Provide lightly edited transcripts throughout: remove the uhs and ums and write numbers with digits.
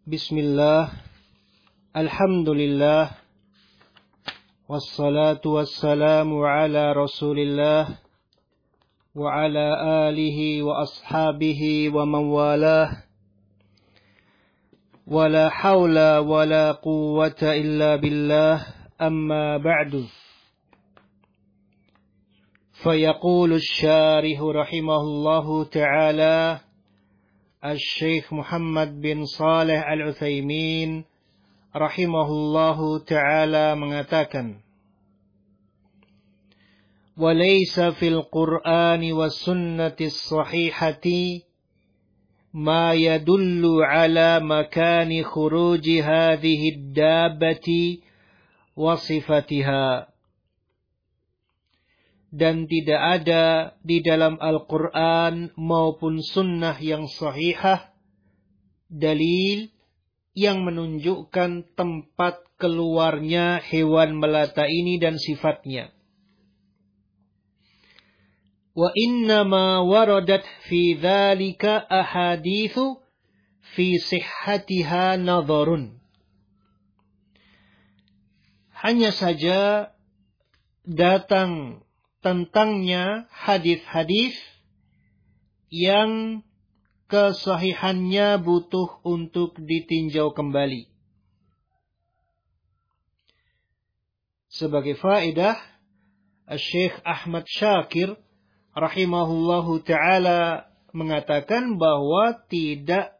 Bismillah, alhamdulillah, wassalatu wassalamu ala rasulillah, wa ala alihi wa ashabihi wa man walah, wa la hawla wa la quwwata illa billah, amma ba'du. Fayaqulu asy-syarih rahimahullahu ta'ala, Al-Syekh Muhammad bin Saleh Al-Utsaimin rahimahullahu ta'ala mengatakan, walaysa fil Qur'ani was sunnati sahihati ma yadullu ala makani khuruji hadhihi ad-dabbati wa sifatiha. Dan tidak ada di dalam Al-Quran maupun sunnah yang sahihah dalil yang menunjukkan tempat keluarnya hewan melata ini dan sifatnya. Wa innama waradat fi dzalika ahaditsu fi sihhatiha nadharun. Hanya saja datang tentangnya hadis-hadis yang kesahihannya butuh untuk ditinjau kembali. Sebagai faedah, Syekh Ahmad Syakir rahimahullahu ta'ala mengatakan bahwa tidak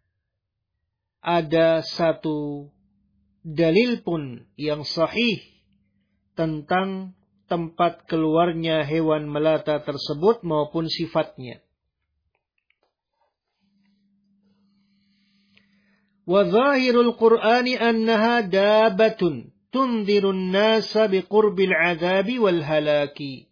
ada satu dalil pun yang sahih tentang tempat keluarnya hewan melata tersebut maupun sifatnya. Wa zahirul Qur'ani annaha dabatun tunzirun nasa biqurbil azabi wal halaki.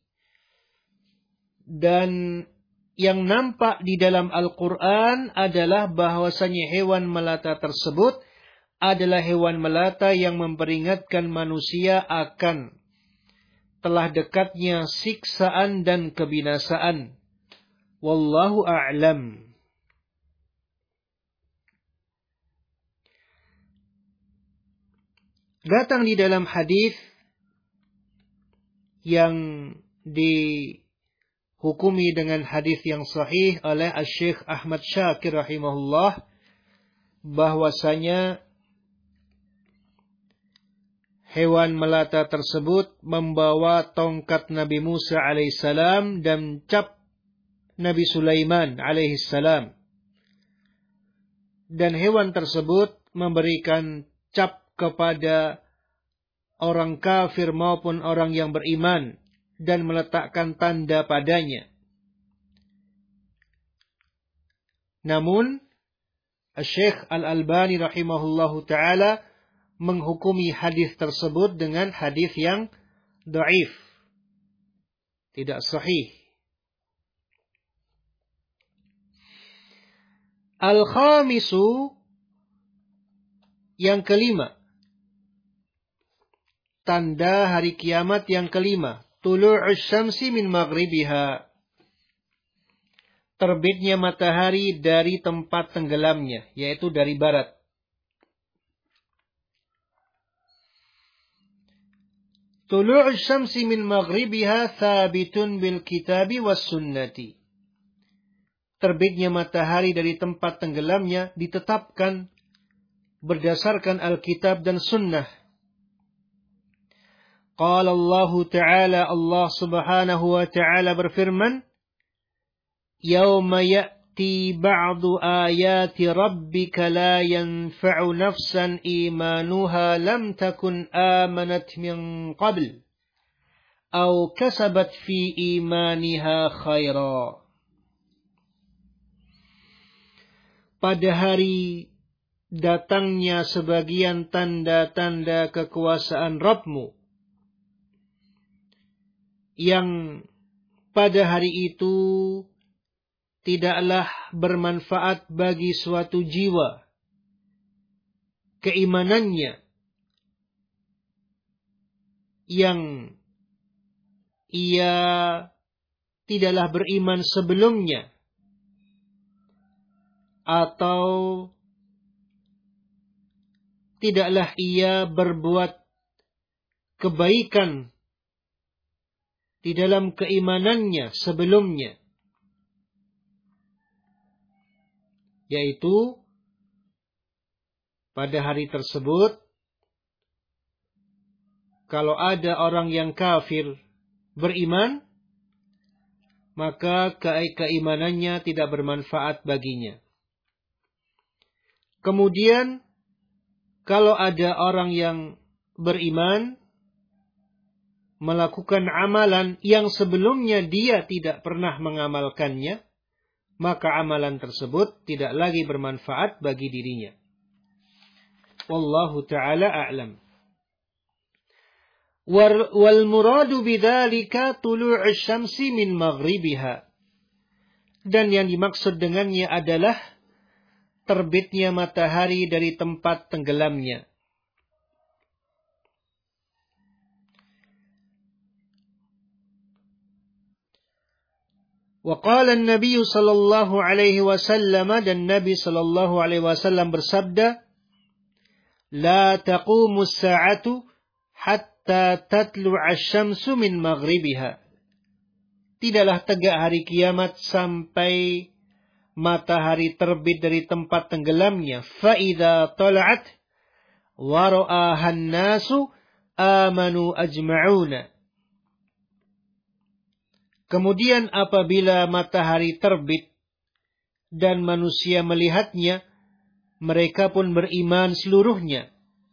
Dan yang nampak di dalam Al-Quran adalah bahwasanya hewan melata tersebut adalah hewan melata yang memperingatkan manusia akan telah dekatnya siksaan dan kebinasaan. Wallahu a'lam. Datang di dalam hadis yang dihukumi dengan hadis yang sahih oleh Syekh Ahmad Syakir rahimahullah, bahwasanya hewan melata tersebut membawa tongkat Nabi Musa alaihissalam dan cap Nabi Sulaiman alaihissalam. Dan hewan tersebut memberikan cap kepada orang kafir maupun orang yang beriman dan meletakkan tanda padanya. Namun, Syekh Al-Albani rahimahullahu ta'ala menghukumi hadis tersebut dengan hadis yang dhaif, tidak sahih. Al-khamisu, yang kelima, tanda hari kiamat yang kelima, tulu'us syamsi min maghribiha, terbitnya matahari dari tempat tenggelamnya, yaitu dari barat. Tulu'us syamsi min maghribiha thabitun bil kitabi was sunnati. Terbitnya matahari dari tempat tenggelamnya ditetapkan berdasarkan Alkitab dan Sunnah. Qala Allah Ta'ala, Allah Subhanahu wa Ta'ala berfirman, Yawma ya'ti ba'du ayati rabbika la yanfa'u nafsan imanuha lam takun amanat min qabl aw kasabat fi imaniha khaira. Pada hari datangnya sebagian tanda-tanda kekuasaan Rabbmu, yang pada hari itu tidaklah bermanfaat bagi suatu jiwa keimanannya yang ia tidaklah beriman sebelumnya, atau tidaklah ia berbuat kebaikan di dalam keimanannya sebelumnya, yaitu pada hari tersebut kalau ada orang yang kafir beriman, maka keimanannya tidak bermanfaat baginya. Kemudian kalau ada orang yang beriman melakukan amalan yang sebelumnya dia tidak pernah mengamalkannya, maka amalan tersebut tidak lagi bermanfaat bagi dirinya. Wallahu ta'ala a'lam. Wal muradu bidzalika tulu'us syamsi min maghribiha. Dan yang dimaksud dengannya adalah terbitnya matahari dari tempat tenggelamnya. Wa qala an-nabiy sallallahu alaihi wasallam, dan Nabi sallallahu alaihi wasallam bersabda, la taqumu as-sa'atu hatta tatlu'a asy-syamsu min maghribiha. Tidaklah tegak hari kiamat sampai matahari terbit dari tempat tenggelamnya. Fa idza tala'at wa ra'aha an-nasu amanu ajma'una. Kemudian apabila matahari terbit dan manusia melihatnya, mereka pun beriman seluruhnya.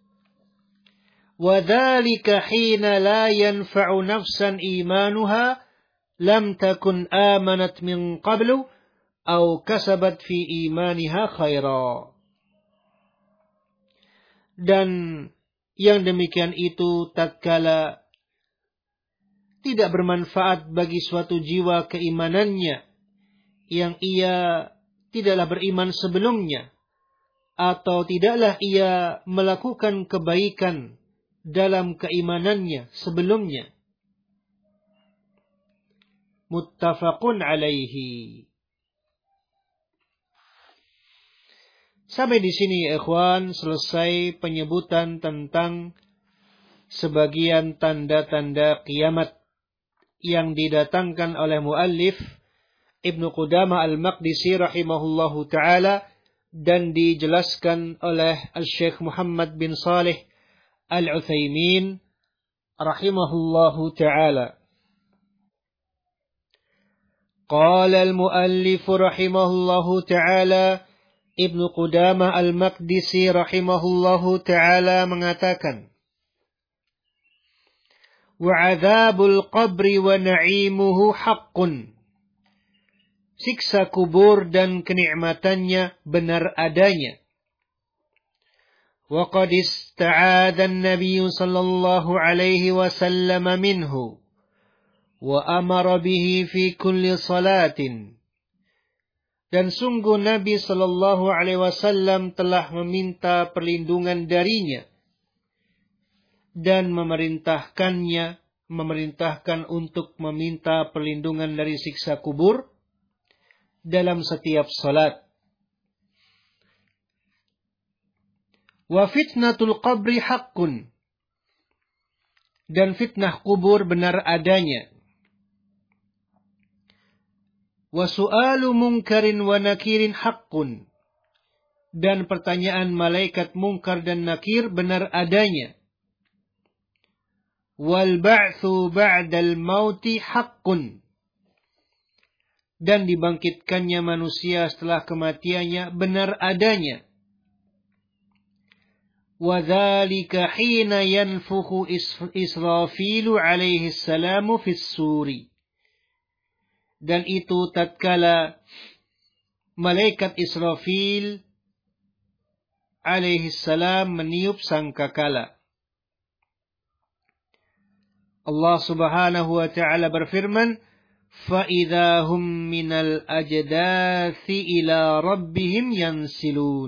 وَذَلِكَ حِينَ لَا يَنْفَعُ نَفْسًا إِيمَانُهَا لَمْ تَكُنْ آمَنَتْ مِنْ قَبْلُ أَوْ كَسَبَتْ فِي إِيمَانِهَا خَيْرًا. Dan yang demikian itu tatkala tidak bermanfaat bagi suatu jiwa keimanannya yang ia tidaklah beriman sebelumnya, atau tidaklah ia melakukan kebaikan dalam keimanannya sebelumnya. Muttafaqun alaihi. Sampai di sini ikhwan selesai penyebutan tentang sebagian tanda-tanda kiamat yang didatangkan oleh muallif Ibnu Qudamah Al-Maqdisi rahimahullahu ta'ala dan dijelaskan oleh Al-Syekh Muhammad bin Salih Al-Utsaimin rahimahullahu ta'ala. Qala al-muallif rahimahullahu ta'ala, Ibnu Qudamah Al-Maqdisi rahimahullahu ta'ala mengatakan, wa'adzabul qabri wa na'imuhu haqqun. Siksa kubur dan kenikmatannya benar adanya. Wa qad ista'adha an-nabiy sallallahu alaihi wasallam minhu wa amara bihi fi kulli salatin. Dan sungguh Nabi sallallahu alaihi wasallam telah meminta perlindungan darinya dan memerintahkan untuk meminta perlindungan dari siksa kubur dalam setiap salat. Wa fitnatul qabri haqqun. Dan fitnah kubur benar adanya. Wa su'alu munkarin wa nakirin haqqun. Dan pertanyaan malaikat munkar dan nakir benar adanya. Wal ba'tsu ba'dal mauti haqqun. Dan dibangkitkannya manusia setelah kematiannya benar adanya. Wa dzalika hina yanfukhu Israfilu alaihi salamu fis suri. Dan itu tatkala malaikat Israfil alaihi salam meniup sangkakala. Allah Subhanahu wa ta'ala berfirman, فَإِذَا هُمْ مِنَ الْأَجْدَاثِ إِلَى رَبِّهِمْ يَنْسِلُونَ.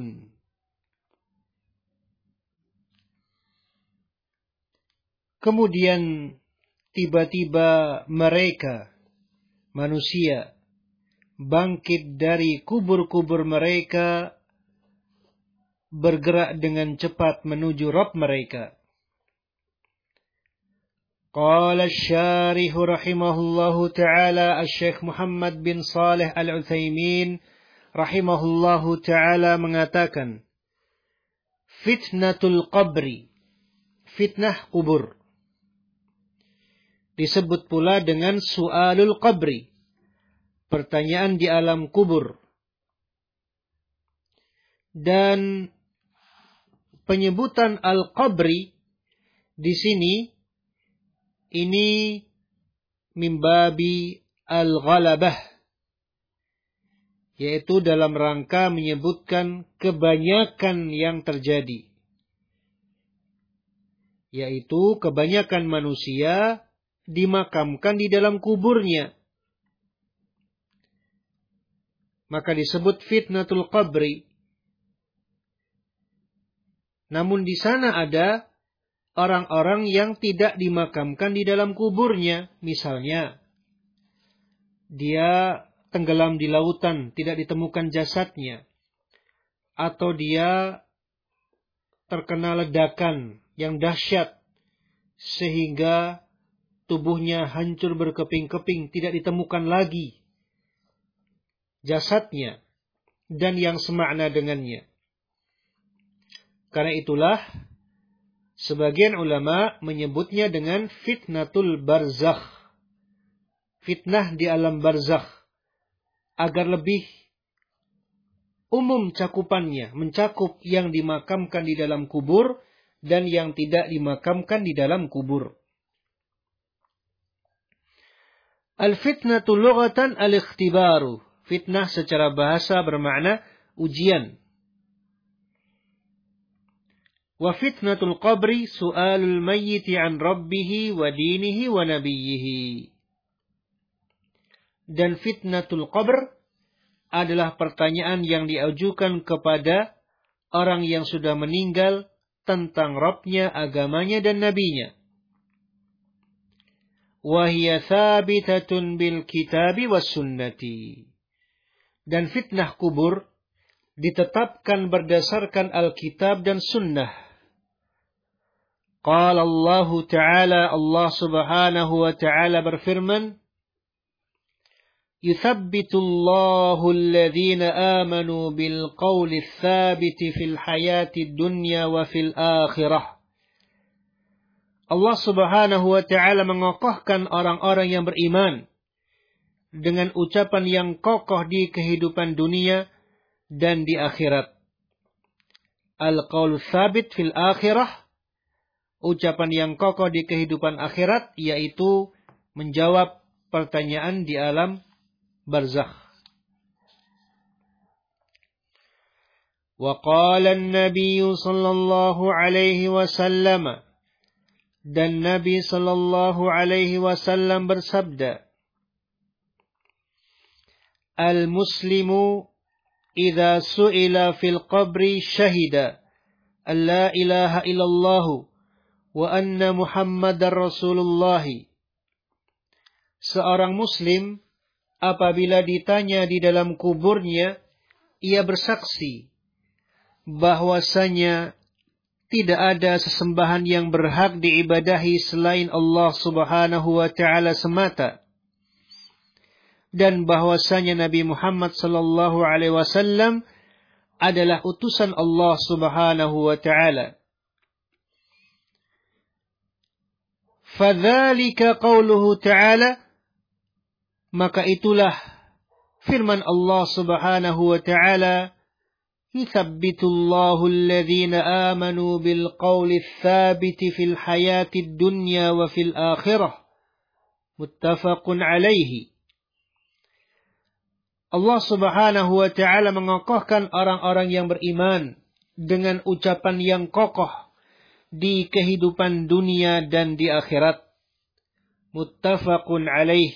Kemudian tiba-tiba mereka, manusia, bangkit dari kubur-kubur mereka, bergerak dengan cepat menuju Rabb mereka. Qala asy-syarih rahimahullahu ta'ala Asy-Syaikh Muhammad bin Shalih Al-Utsaimin rahimahullahu ta'ala mengatakan, fitnatul qabri, fitnah kubur. Disebut pula dengan su'alul qabri, pertanyaan di alam kubur. Dan penyebutan al-qabri di sini ini mimbabi al-ghalabah, yaitu dalam rangka menyebutkan kebanyakan yang terjadi, yaitu kebanyakan manusia dimakamkan di dalam kuburnya. Maka disebut fitnatul qabri. Namun di sana ada orang-orang yang tidak dimakamkan di dalam kuburnya. Misalnya, dia tenggelam di lautan, tidak ditemukan jasadnya. Atau dia terkena ledakan yang dahsyat, sehingga tubuhnya hancur berkeping-keping, tidak ditemukan lagi jasadnya dan yang semakna dengannya. Karena itulah sebagian ulama menyebutnya dengan fitnatul barzakh, fitnah di alam barzakh, agar lebih umum cakupannya, mencakup yang dimakamkan di dalam kubur dan yang tidak dimakamkan di dalam kubur. Al-fitnatu lughatan al-ikhtibaru. Fitnah secara bahasa bermakna ujian. Wa fitnatul qabri su'alul mayyiti an rabbihi wa dinihi wa nabiyyihi. Dan fitnatul qabr adalah pertanyaan yang diajukan kepada orang yang sudah meninggal tentang Rabbnya, agamanya dan nabinya. Wahia thabitatun bil kitabi was sunnati. Dan fitnah kubur ditetapkan berdasarkan Alkitab dan Sunnah. Qala Allah Ta'ala, Allah Subhanahu wa Ta'ala berfirman, Yuthabbitu Allahu alladhina amanu bil qawli tsabiti fil hayati dunya wa fil akhirah. Allah Subhanahu wa Ta'ala mengokohkan orang-orang yang beriman dengan ucapan yang kokoh di kehidupan dunia dan di akhirat. Al-qaulu tsabit fil akhirah, ucapan yang kokoh di kehidupan akhirat, yaitu menjawab pertanyaan di alam barzakh. Wa qala an-nabiy sallallahu alaihi wasallam, dan Nabi sallallahu alaihi wasallam bersabda, Al-muslimu idza su'ila fil qabri syahida an la ilaha illallah wa anna Muhammadar Rasulullah. Seorang muslim apabila ditanya di dalam kuburnya, ia bersaksi bahwasanya tidak ada sesembahan yang berhak diibadahi selain Allah Subhanahu wa Ta'ala semata, dan bahwasanya Nabi Muhammad sallallahu alaihi wasallam adalah utusan Allah Subhanahu wa Ta'ala. Fadzalika qauluhu ta'ala, maka itulah firman Allah Subhanahu wa Ta'ala, Yuthabbitullahu alladhina amanu bil qawli tsabiti fil hayati dunya wa fil akhirah. Muttafaqun alaihi. Allah Subhanahu wa Ta'ala mengokohkan orang-orang yang beriman dengan ucapan yang kokoh di kehidupan dunia dan di akhirat. Muttafaqun alaih.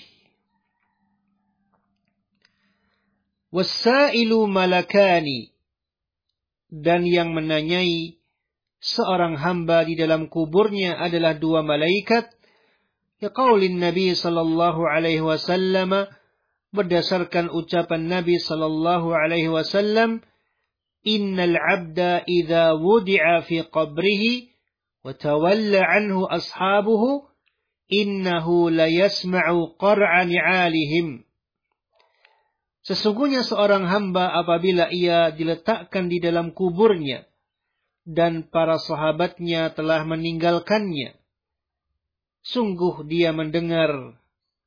Wassailu malakani, dan yang menanyai seorang hamba di dalam kuburnya adalah dua malaikat. Yaqaulin Nabi sallallahu alaihi wasallam, berdasarkan ucapan Nabi sallallahu alaihi wasallam, innal 'abda idza wudi'a fi qabrihi wa tawalla anhu ashabuhu innahu la yasma'u qar'a ni'alihim. Sesungguhnya seorang hamba apabila ia diletakkan di dalam kuburnya dan para sahabatnya telah meninggalkannya, sungguh dia mendengar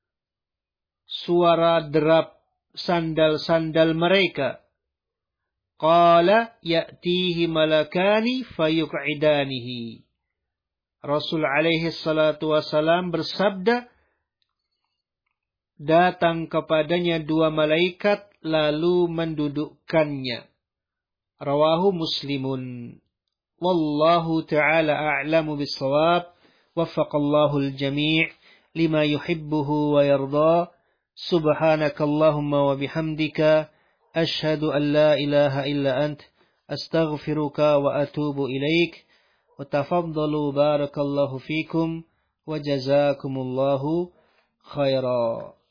suara derap sandal-sandal mereka. Qala ya'tihi malakani fayuq'idanihi. Rasul alaihi salatu wasalam bersabda, datang kepadanya dua malaikat lalu mendudukkannya. Rawahu Muslimun. Wallahu ta'ala a'lamu bis-shawab. Waffaqallahu al-jami' lima yuhibbuhu wa yarda. Subhanakallahumma wa bihamdika ashhadu an la ilaha illa ant astaghfiruka wa atubu ilaik. Wa tafaddalu barakallahu fikum wa jazakumullahu khaira.